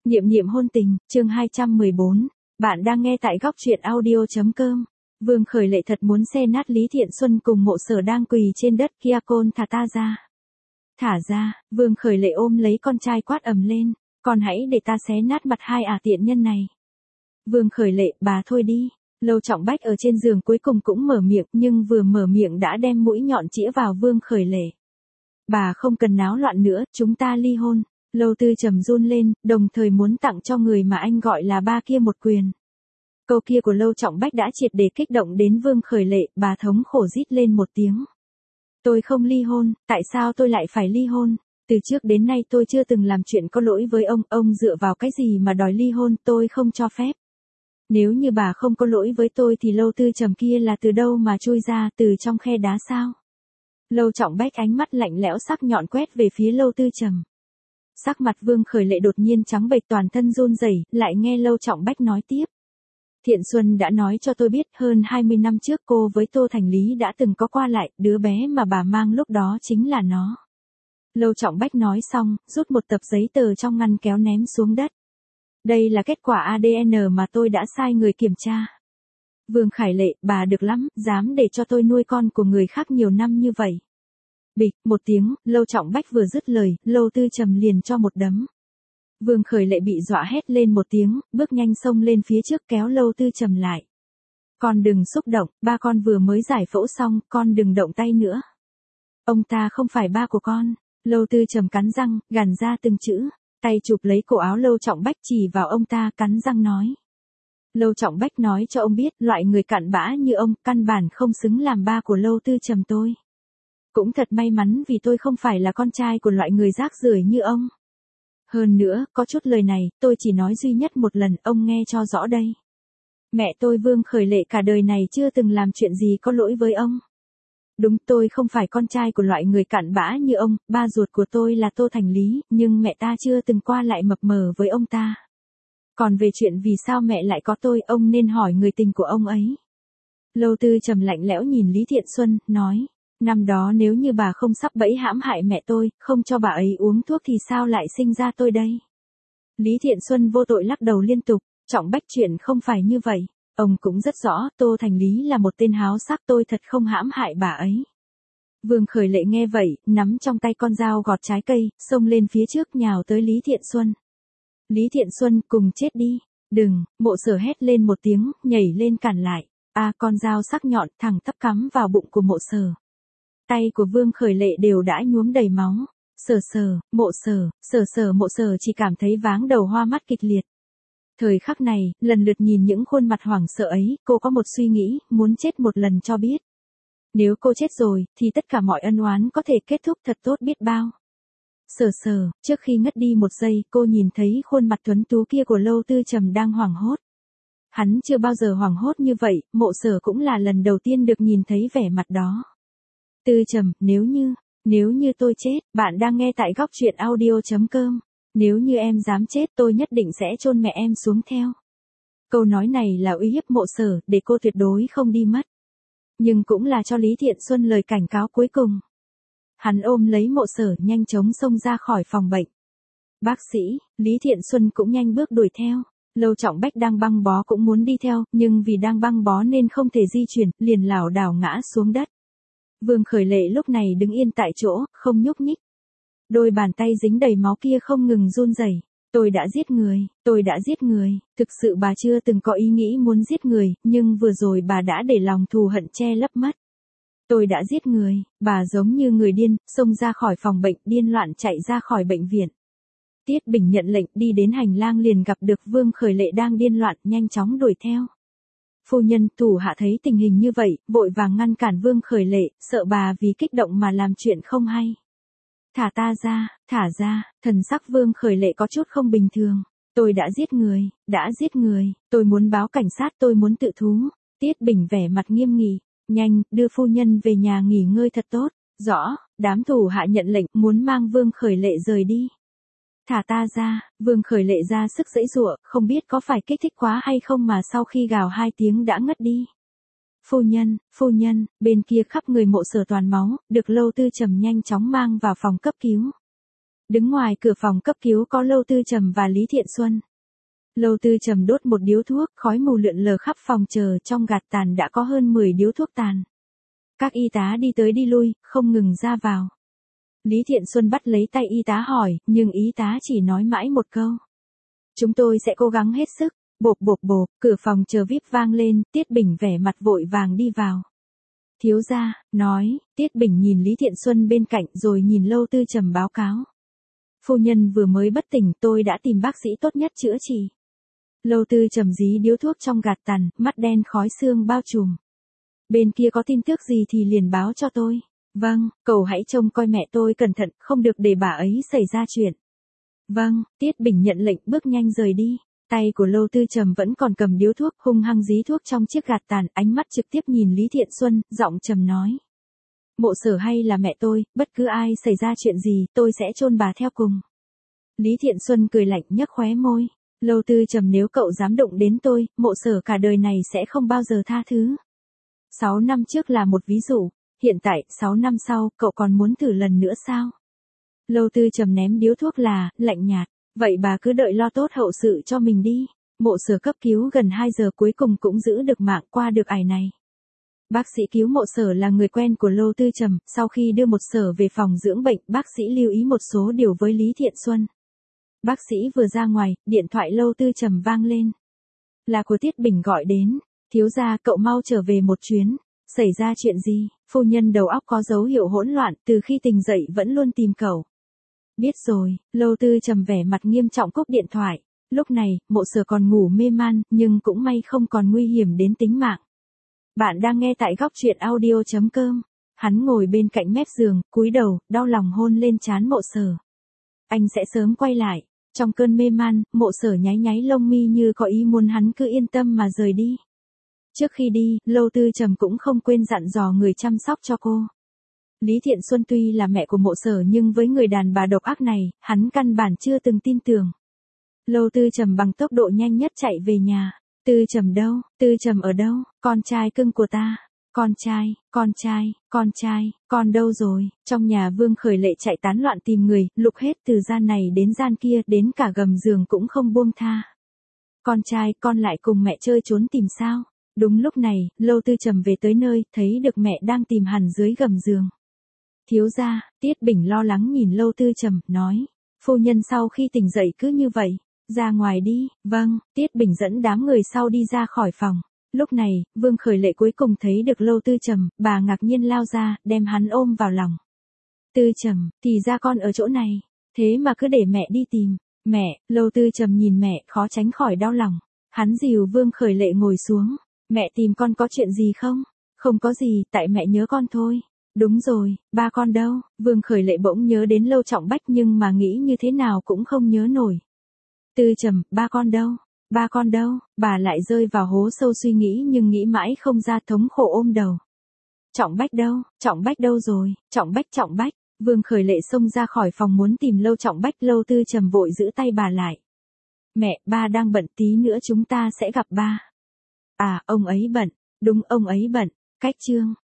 Niệm niệm hôn tình, chương 214. Bạn đang nghe tại góc truyện audio.com. Vương Khởi Lệ thật muốn xé nát Lý Thiện Xuân cùng Mộ Sở đang quỳ trên đất kia, côn thả ta ra. Thả ra, Vương Khởi Lệ ôm lấy con trai quát ầm lên, con hãy để ta xé nát mặt hai tiện nhân này. Vương Khởi Lệ, bà thôi đi. Lâu Trọng Bách ở trên giường cuối cùng cũng mở miệng, nhưng vừa mở miệng đã đem mũi nhọn chĩa vào Vương Khởi Lệ. Bà không cần náo loạn nữa, chúng ta ly hôn. Lâu Tư Trầm run lên, đồng thời muốn tặng cho người mà anh gọi là ba kia một quyền. Câu kia của Lâu Trọng Bách đã triệt để kích động đến Vương Khởi Lệ, bà thống khổ rít lên một tiếng. Tôi không ly hôn, tại sao tôi lại phải ly hôn? Từ trước đến nay tôi chưa từng làm chuyện có lỗi với ông dựa vào cái gì mà đòi ly hôn, tôi không cho phép. Nếu như bà không có lỗi với tôi thì Lâu Tư Trầm kia là từ đâu mà chui ra, từ trong khe đá sao? Lâu Trọng Bách ánh mắt lạnh lẽo sắc nhọn quét về phía Lâu Tư Trầm. Sắc mặt Vương Khởi Lệ đột nhiên trắng bệch, toàn thân run rẩy, lại nghe Lâu Trọng Bách nói tiếp. Thiện Xuân đã nói cho tôi biết hơn 20 năm trước cô với Tô Thành Lý đã từng có qua lại, đứa bé mà bà mang lúc đó chính là nó. Lâu Trọng Bách nói xong, rút một tập giấy tờ trong ngăn kéo ném xuống đất. Đây là kết quả ADN mà tôi đã sai người kiểm tra. Vương Khởi Lệ, bà được lắm, dám để cho tôi nuôi con của người khác nhiều năm như vậy. Bịch, một tiếng, Lâu Trọng Bách vừa dứt lời, Lâu Tư Trầm liền cho một đấm. Vương Khởi Lệ bị dọa hét lên một tiếng, bước nhanh xông lên phía trước kéo Lâu Tư Trầm lại. Con đừng xúc động, ba con vừa mới giải phẫu xong, con đừng động tay nữa. Ông ta không phải ba của con. Lâu Tư Trầm cắn răng, gằn ra từng chữ, tay chụp lấy cổ áo Lâu Trọng Bách chỉ vào ông ta cắn răng nói. Lâu Trọng Bách nói cho ông biết, loại người cặn bã như ông, căn bản không xứng làm ba của Lâu Tư Trầm tôi. Cũng thật may mắn vì tôi không phải là con trai của loại người rác rưởi như ông. Hơn nữa, có chút lời này, tôi chỉ nói duy nhất một lần, ông nghe cho rõ đây. Mẹ tôi Vương Khởi Lệ cả đời này chưa từng làm chuyện gì có lỗi với ông. Đúng, tôi không phải con trai của loại người cặn bã như ông, ba ruột của tôi là Tô Thành Lý, nhưng mẹ ta chưa từng qua lại mập mờ với ông ta. Còn về chuyện vì sao mẹ lại có tôi, ông nên hỏi người tình của ông ấy. Lâu Tư Trầm lạnh lẽo nhìn Lý Thiện Xuân, nói. Năm đó nếu như bà không sắp bẫy hãm hại mẹ tôi, không cho bà ấy uống thuốc thì sao lại sinh ra tôi đây? Lý Thiện Xuân vô tội lắc đầu liên tục, Trọng Bách chuyện không phải như vậy. Ông cũng rất rõ, Tô Thành Lý là một tên háo sắc, tôi thật không hãm hại bà ấy. Vương Khởi Lệ nghe vậy, nắm trong tay con dao gọt trái cây, xông lên phía trước nhào tới Lý Thiện Xuân. Lý Thiện Xuân, cùng chết đi. Đừng, Mộ Sở hét lên một tiếng, nhảy lên cản lại. Con dao sắc nhọn thẳng tắp cắm vào bụng của Mộ Sở. Tay của Vương Khởi Lệ đều đã nhuốm đầy máu. Mộ Sở chỉ cảm thấy váng đầu hoa mắt kịch liệt. Thời khắc này, lần lượt nhìn những khuôn mặt hoảng sợ ấy, cô có một suy nghĩ, muốn chết một lần cho biết. Nếu cô chết rồi, thì tất cả mọi ân oán có thể kết thúc thật tốt biết bao. Trước khi ngất đi một giây, cô nhìn thấy khuôn mặt tuấn tú kia của Lâu Tư Trầm đang hoảng hốt. Hắn chưa bao giờ hoảng hốt như vậy, Mộ Sở cũng là lần đầu tiên được nhìn thấy vẻ mặt đó. Tư Trầm, nếu như tôi chết, bạn đang nghe tại góc truyện audio.com. Nếu như em dám chết tôi nhất định sẽ chôn mẹ em xuống theo. Câu nói này là uy hiếp Mộ Sở, để cô tuyệt đối không đi mất. Nhưng cũng là cho Lý Thiện Xuân lời cảnh cáo cuối cùng. Hắn ôm lấy Mộ Sở nhanh chóng xông ra khỏi phòng bệnh. Bác sĩ, Lý Thiện Xuân cũng nhanh bước đuổi theo. Lâu Trọng Bách đang băng bó cũng muốn đi theo, nhưng vì đang băng bó nên không thể di chuyển, liền lảo đảo ngã xuống đất. Vương Khởi Lệ lúc này đứng yên tại chỗ, không nhúc nhích. Đôi bàn tay dính đầy máu kia không ngừng run rẩy. Tôi đã giết người, thực sự bà chưa từng có ý nghĩ muốn giết người, nhưng vừa rồi bà đã để lòng thù hận che lấp mất. Tôi đã giết người, bà giống như người điên, xông ra khỏi phòng bệnh, điên loạn chạy ra khỏi bệnh viện. Tiết Bình nhận lệnh đi đến hành lang liền gặp được Vương Khởi Lệ đang điên loạn, nhanh chóng đuổi theo. Phu nhân, thủ hạ thấy tình hình như vậy, vội vàng ngăn cản Vương Khởi Lệ, sợ bà vì kích động mà làm chuyện không hay. Thả ra, thần sắc Vương Khởi Lệ có chút không bình thường. Tôi đã giết người, tôi muốn báo cảnh sát, tôi muốn tự thú. Tiết Bình vẻ mặt nghiêm nghị, nhanh, đưa phu nhân về nhà nghỉ ngơi thật tốt. Rõ, đám thủ hạ nhận lệnh muốn mang Vương Khởi Lệ rời đi. Thả ta ra, Vương Khởi Lệ ra sức giãy giụa, không biết có phải kích thích quá hay không mà sau khi gào 2 tiếng đã ngất đi. Phu nhân, bên kia khắp người Mộ Sở toàn máu, được Lâu Tư Trầm nhanh chóng mang vào phòng cấp cứu. Đứng ngoài cửa phòng cấp cứu có Lâu Tư Trầm và Lý Thiện Xuân. Lâu Tư Trầm đốt một điếu thuốc, khói mù lượn lờ khắp phòng chờ, trong gạt tàn đã có hơn 10 điếu thuốc tàn. Các y tá đi tới đi lui, không ngừng ra vào. Lý Thiện Xuân bắt lấy tay y tá hỏi, nhưng y tá chỉ nói mãi một câu. Chúng tôi sẽ cố gắng hết sức. Bộp bộp bộp, cửa phòng chờ VIP vang lên, Tiết Bình vẻ mặt vội vàng đi vào. Thiếu gia, nói, Tiết Bình nhìn Lý Thiện Xuân bên cạnh rồi nhìn Lâu Tư Trầm báo cáo. Phu nhân vừa mới bất tỉnh, tôi đã tìm bác sĩ tốt nhất chữa trị. Lâu Tư Trầm dí điếu thuốc trong gạt tàn, mắt đen khói xương bao trùm. Bên kia có tin tức gì thì liền báo cho tôi. Vâng, cậu hãy trông coi mẹ tôi cẩn thận, không được để bà ấy xảy ra chuyện. Vâng, Tiết Bình nhận lệnh bước nhanh rời đi. Tay của Lâu Tư Trầm vẫn còn cầm điếu thuốc, hung hăng dí thuốc trong chiếc gạt tàn, ánh mắt trực tiếp nhìn Lý Thiện Xuân, giọng trầm nói. Mộ Sở hay là mẹ tôi, bất cứ ai xảy ra chuyện gì, tôi sẽ chôn bà theo cùng. Lý Thiện Xuân cười lạnh nhếch khóe môi. Lâu Tư Trầm, nếu cậu dám động đến tôi, Mộ Sở cả đời này sẽ không bao giờ tha thứ. 6 năm trước là một ví dụ, hiện tại, 6 năm sau, cậu còn muốn thử lần nữa sao? Lâu Tư Trầm ném điếu thuốc lạnh nhạt. Vậy bà cứ đợi lo tốt hậu sự cho mình đi. Mộ Sở cấp cứu gần 2 giờ cuối cùng cũng giữ được mạng qua được ải này. Bác sĩ cứu Mộ Sở là người quen của Lâu Tư Trầm, sau khi đưa Mộ Sở về phòng dưỡng bệnh, bác sĩ lưu ý một số điều với Lý Thiện Xuân. Bác sĩ vừa ra ngoài, điện thoại Lâu Tư Trầm vang lên. Là của Tiết Bình gọi đến. Thiếu gia, cậu mau trở về một chuyến. Xảy ra chuyện gì? Phu nhân đầu óc có dấu hiệu hỗn loạn, từ khi tỉnh dậy vẫn luôn tìm cậu. Biết rồi, Lâu Tư Trầm vẻ mặt nghiêm trọng cúp điện thoại. Lúc này, Mộ Sở còn ngủ mê man, nhưng cũng may không còn nguy hiểm đến tính mạng. Bạn đang nghe tại góc truyện audio.com. Hắn ngồi bên cạnh mép giường, cúi đầu, đau lòng hôn lên trán Mộ Sở. Anh sẽ sớm quay lại. Trong cơn mê man, Mộ Sở nháy nháy lông mi như có ý muốn hắn cứ yên tâm mà rời đi. Trước khi đi, Lâu Tư Trầm cũng không quên dặn dò người chăm sóc cho cô. Lý Thiện Xuân tuy là mẹ của Mộ Sở nhưng với người đàn bà độc ác này, hắn căn bản chưa từng tin tưởng. Lâu Tư Trầm bằng tốc độ nhanh nhất chạy về nhà. Tư Trầm đâu? Tư Trầm ở đâu? Con trai cưng của ta. Con trai, con đâu rồi? Trong nhà Vương Khởi Lệ chạy tán loạn tìm người, lục hết từ gian này đến gian kia, đến cả gầm giường cũng không buông tha. Con trai, con lại cùng mẹ chơi trốn tìm sao? Đúng lúc này, Lâu Tư Trầm về tới nơi, thấy được mẹ đang tìm hẳn dưới gầm giường. Thiếu gia, Tiết Bình lo lắng nhìn Lâu Tư Trầm, nói. Phu nhân sau khi tỉnh dậy cứ như vậy. Ra ngoài đi. Vâng, Tiết Bình dẫn đám người sau đi ra khỏi phòng. Lúc này, Vương Khởi Lệ cuối cùng thấy được Lâu Tư Trầm, bà ngạc nhiên lao ra, đem hắn ôm vào lòng. Tư Trầm, thì ra con ở chỗ này. Thế mà cứ để mẹ đi tìm. Mẹ, Lâu Tư Trầm nhìn mẹ, khó tránh khỏi đau lòng. Hắn dìu Vương Khởi Lệ ngồi xuống. Mẹ tìm con có chuyện gì không? Không có gì, tại mẹ nhớ con thôi. Đúng rồi, ba con đâu? Vương Khởi Lệ bỗng nhớ đến Lâu Trọng Bách nhưng mà nghĩ như thế nào cũng không nhớ nổi. Tư Trầm, ba con đâu? Ba con đâu? Bà lại rơi vào hố sâu suy nghĩ nhưng nghĩ mãi không ra, thống khổ ôm đầu. Trọng Bách đâu? Trọng Bách đâu rồi? Trọng Bách. Vương Khởi Lệ xông ra khỏi phòng muốn tìm Lâu Trọng Bách. Lâu Tư Trầm vội giữ tay bà lại. Mẹ, ba đang bận, tí nữa chúng ta sẽ gặp ba. À, ông ấy bận. Đúng, ông ấy bận. Cách chương.